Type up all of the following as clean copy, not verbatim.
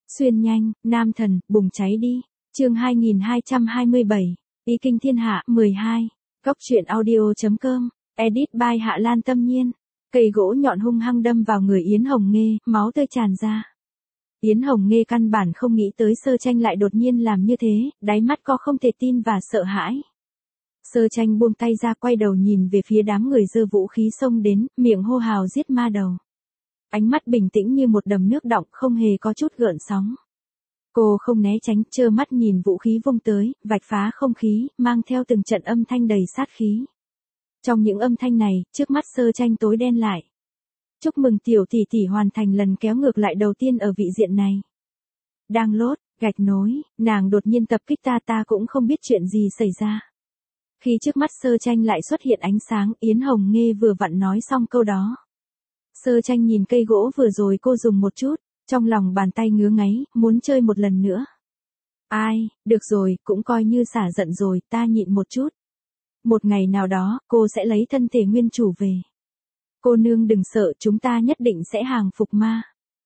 Xuyên nhanh, nam thần, bùng cháy đi. Chương 2227, Ý kinh thiên hạ, 12. Góc truyện audio.com, edit by Hạ Lan Tâm Nhiên. Cây gỗ nhọn hung hăng đâm vào người Yến Hồng Nghê, máu tươi tràn ra. Yến Hồng Nghê căn bản không nghĩ tới Sơ Tranh lại đột nhiên làm như thế, đáy mắt có không thể tin và sợ hãi. Sơ Tranh buông tay ra, quay đầu nhìn về phía đám người giơ vũ khí xông đến, miệng hô hào giết ma đầu. Ánh mắt bình tĩnh như một đầm nước đọng, không hề có chút gợn sóng. Cô không né tránh, trơ mắt nhìn vũ khí vung tới, vạch phá không khí, mang theo từng trận âm thanh đầy sát khí. Trong những âm thanh này, trước mắt Sơ Tranh tối đen lại. Chúc mừng tiểu tỷ tỷ hoàn thành lần kéo ngược lại đầu tiên ở vị diện này. Đang lốt, gạch nối, nàng đột nhiên tập kích ta cũng không biết chuyện gì xảy ra. Khi trước mắt Sơ Tranh lại xuất hiện ánh sáng, Yến Hồng Nghê vừa vặn nói xong câu đó. Sơ Tranh nhìn cây gỗ vừa rồi cô dùng một chút, trong lòng bàn tay ngứa ngáy, muốn chơi một lần nữa. Ai, được rồi, cũng coi như xả giận rồi, ta nhịn một chút. Một ngày nào đó, cô sẽ lấy thân thể nguyên chủ về. Cô nương đừng sợ, chúng ta nhất định sẽ hàng phục ma.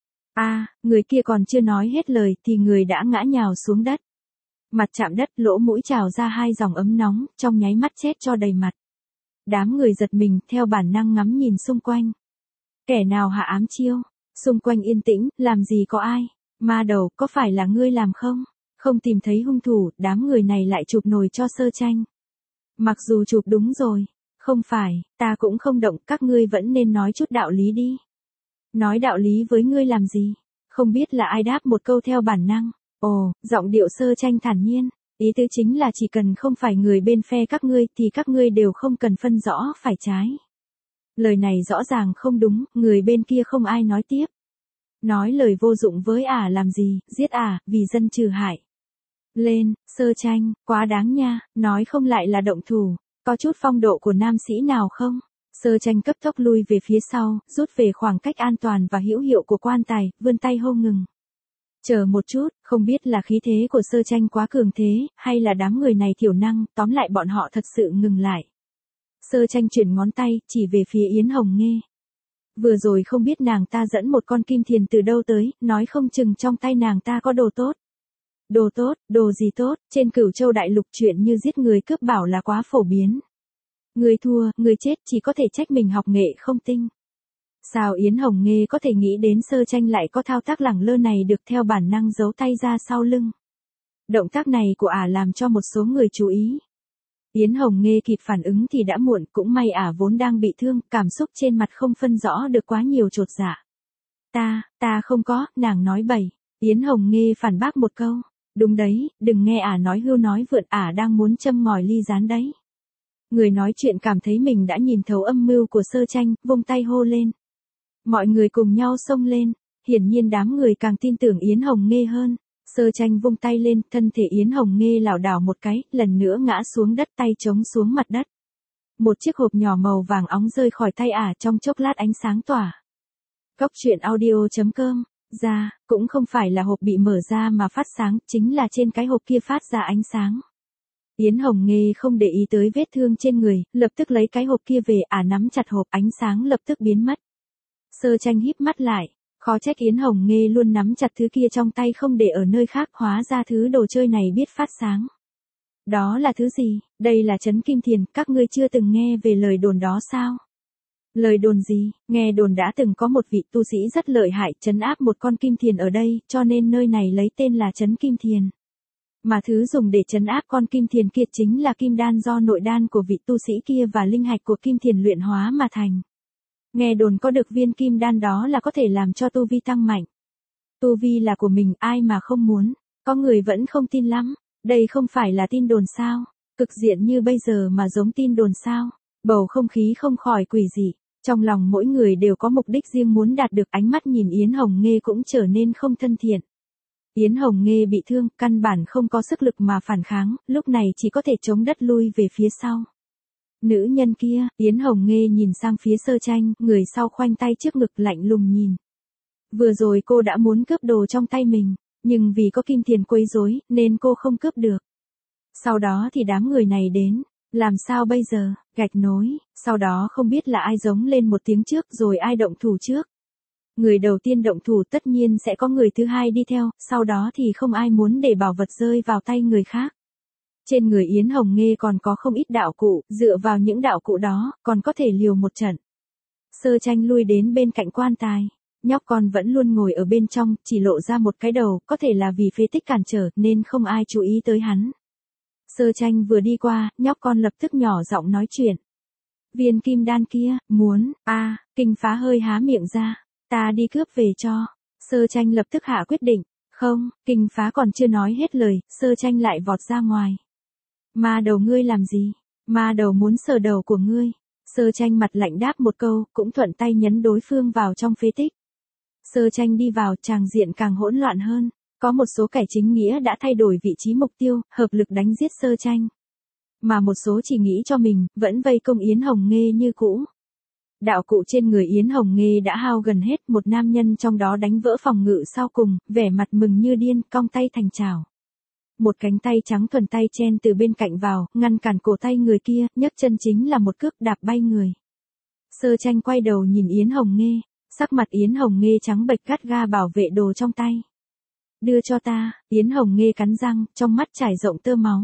Người kia còn chưa nói hết lời thì người đã ngã nhào xuống đất. Mặt chạm đất, lỗ mũi trào ra hai dòng ấm nóng, trong nháy mắt chết cho đầy mặt. Đám người giật mình, theo bản năng ngắm nhìn xung quanh. Kẻ nào hạ ám chiêu? Xung quanh yên tĩnh, làm gì có ai? Ma đầu, có phải là ngươi làm không? Không tìm thấy hung thủ, đám người này lại chụp nồi cho Sơ Tranh. Mặc dù chụp đúng rồi. Không phải, ta cũng không động, các ngươi vẫn nên nói chút đạo lý đi. Nói đạo lý với ngươi làm gì? Không biết là ai đáp một câu theo bản năng. Ồ, giọng điệu Sơ Tranh thản nhiên. Ý tứ chính là chỉ cần không phải người bên phe các ngươi thì các ngươi đều không cần phân rõ phải trái. Lời này rõ ràng không đúng, người bên kia không ai nói tiếp. Nói lời vô dụng với làm gì, giết vì dân trừ hại. Lên, Sơ Tranh, quá đáng nha, nói không lại là động thủ, có chút phong độ của nam sĩ nào không? Sơ Tranh cấp tốc lui về phía sau, rút về khoảng cách an toàn và hữu hiệu của quan tài, vươn tay hô ngừng. Chờ một chút, không biết là khí thế của Sơ Tranh quá cường thế, hay là đám người này thiểu năng, tóm lại bọn họ thật sự ngừng lại. Sơ Tranh chuyển ngón tay, chỉ về phía Yến Hồng Nghê. Vừa rồi không biết nàng ta dẫn một con kim thiền từ đâu tới, nói không chừng trong tay nàng ta có đồ tốt. Đồ tốt, đồ gì tốt, trên Cửu Châu đại lục chuyện như giết người cướp bảo là quá phổ biến. Người thua, người chết chỉ có thể trách mình học nghệ không tinh. Sao Yến Hồng Nghê có thể nghĩ đến Sơ Tranh lại có thao tác lẳng lơ này được, theo bản năng giấu tay ra sau lưng. Động tác này của làm cho một số người chú ý. Yến Hồng Nghê kịp phản ứng thì đã muộn, cũng may vốn đang bị thương, cảm xúc trên mặt không phân rõ được quá nhiều chột dạ. Ta không có, nàng nói bậy. Yến Hồng Nghê phản bác một câu. Đúng đấy, đừng nghe nói hưu nói vượn, đang muốn châm ngòi ly gián đấy. Người nói chuyện cảm thấy mình đã nhìn thấu âm mưu của Sơ Tranh, vung tay hô lên. Mọi người cùng nhau xông lên, hiển nhiên đám người càng tin tưởng Yến Hồng Nghê hơn. Sơ Tranh vung tay lên, thân thể Yến Hồng Nghê lảo đảo một cái, lần nữa ngã xuống đất, tay chống xuống mặt đất. Một chiếc hộp nhỏ màu vàng óng rơi khỏi tay trong chốc lát ánh sáng tỏa. Góc truyện audio.com, cũng không phải là hộp bị mở ra mà phát sáng, chính là trên cái hộp kia phát ra ánh sáng. Yến Hồng Nghê không để ý tới vết thương trên người, lập tức lấy cái hộp kia về, nắm chặt hộp, ánh sáng lập tức biến mất. Sơ Tranh híp mắt lại. Khó trách Yến Hồng Nghê luôn nắm chặt thứ kia trong tay không để ở nơi khác, hóa ra thứ đồ chơi này biết phát sáng. Đó là thứ gì? Đây là trấn Kim Thiền, các ngươi chưa từng nghe về lời đồn đó sao? Lời đồn gì? Nghe đồn đã từng có một vị tu sĩ rất lợi hại trấn áp một con Kim Thiền ở đây, cho nên nơi này lấy tên là trấn Kim Thiền. Mà thứ dùng để trấn áp con Kim Thiền kia chính là kim đan do nội đan của vị tu sĩ kia và linh hạch của Kim Thiền luyện hóa mà thành. Nghe đồn có được viên kim đan đó là có thể làm cho tu vi tăng mạnh. Tu vi là của mình, ai mà không muốn. Có người vẫn không tin lắm. Đây không phải là tin đồn sao? Cực diện như bây giờ mà giống tin đồn sao? Bầu không khí không khỏi quỷ dị. Trong lòng mỗi người đều có mục đích riêng muốn đạt được, ánh mắt nhìn Yến Hồng Nghê cũng trở nên không thân thiện. Yến Hồng Nghê bị thương, căn bản không có sức lực mà phản kháng, lúc này chỉ có thể chống đất lui về phía sau. Nữ nhân kia, Yến Hồng Nghê nhìn sang phía Sơ Tranh, người sau khoanh tay trước ngực lạnh lùng nhìn. Vừa rồi cô đã muốn cướp đồ trong tay mình, nhưng vì có Kim Thiền quấy rối, nên cô không cướp được. Sau đó thì đám người này đến, làm sao bây giờ, gạch nối, sau đó không biết là ai giống lên một tiếng trước rồi ai động thủ trước. Người đầu tiên động thủ tất nhiên sẽ có người thứ hai đi theo, sau đó thì không ai muốn để bảo vật rơi vào tay người khác. Trên người Yến Hồng Nghê còn có không ít đạo cụ, dựa vào những đạo cụ đó, còn có thể liều một trận. Sơ Tranh lui đến bên cạnh quan tài. Nhóc con vẫn luôn ngồi ở bên trong, chỉ lộ ra một cái đầu, có thể là vì phế tích cản trở, nên không ai chú ý tới hắn. Sơ Tranh vừa đi qua, nhóc con lập tức nhỏ giọng nói chuyện. Viên kim đan kia, muốn, Kinh Phá hơi há miệng ra. Ta đi cướp về cho. Sơ Tranh lập tức hạ quyết định. Không, Kinh Phá còn chưa nói hết lời, Sơ Tranh lại vọt ra ngoài. Ma đầu ngươi làm gì? Ma đầu muốn sờ đầu của ngươi. Sơ Tranh mặt lạnh đáp một câu, cũng thuận tay nhấn đối phương vào trong phế tích. Sơ Tranh đi vào, tràng diện càng hỗn loạn hơn. Có một số kẻ chính nghĩa đã thay đổi vị trí mục tiêu, hợp lực đánh giết Sơ Tranh. Mà một số chỉ nghĩ cho mình, vẫn vây công Yến Hồng Nghê như cũ. Đạo cụ trên người Yến Hồng Nghê đã hao gần hết, một nam nhân trong đó đánh vỡ phòng ngự sau cùng, vẻ mặt mừng như điên, cong tay thành chảo. Một cánh tay trắng thuần tay chen từ bên cạnh vào, ngăn cản cổ tay người kia, nhấc chân chính là một cước đạp bay người. Sơ Tranh quay đầu nhìn Yến Hồng Nghê, sắc mặt Yến Hồng Nghê trắng bệch gắt ga bảo vệ đồ trong tay. Đưa cho ta, Yến Hồng Nghê cắn răng, trong mắt trải rộng tơ máu.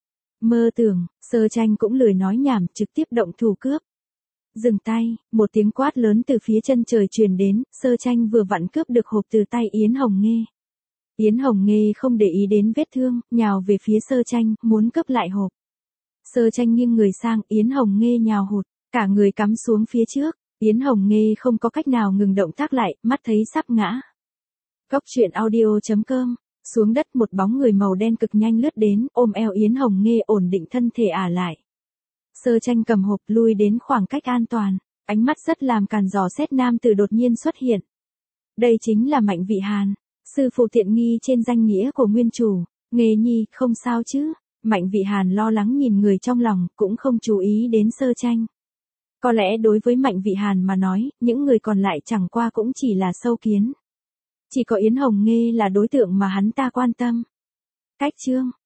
Mơ tưởng, Sơ Tranh cũng lười nói nhảm, trực tiếp động thủ cướp. Dừng tay, một tiếng quát lớn từ phía chân trời truyền đến, Sơ Tranh vừa vặn cướp được hộp từ tay Yến Hồng Nghê. Yến Hồng Nghê không để ý đến vết thương, nhào về phía Sơ Tranh, muốn cướp lại hộp. Sơ Tranh nghiêng người sang, Yến Hồng Nghê nhào hụt, cả người cắm xuống phía trước. Yến Hồng Nghê không có cách nào ngừng động tác lại, mắt thấy sắp ngã. Cốc truyện audio.com. Xuống đất một bóng người màu đen cực nhanh lướt đến, ôm eo Yến Hồng Nghê ổn định thân thể lại. Sơ Tranh cầm hộp lui đến khoảng cách an toàn, ánh mắt rất làm càn dò xét nam tử đột nhiên xuất hiện. Đây chính là Mạnh Vị Hàn, sư phụ tiện nghi trên danh nghĩa của nguyên chủ. Nghê nhi, không sao chứ? Mạnh Vị Hàn lo lắng nhìn người trong lòng, cũng không chú ý đến Sơ Tranh. Có lẽ đối với Mạnh Vị Hàn mà nói, những người còn lại chẳng qua cũng chỉ là sâu kiến. Chỉ có Yến Hồng Nghê là đối tượng mà hắn ta quan tâm. Cách chương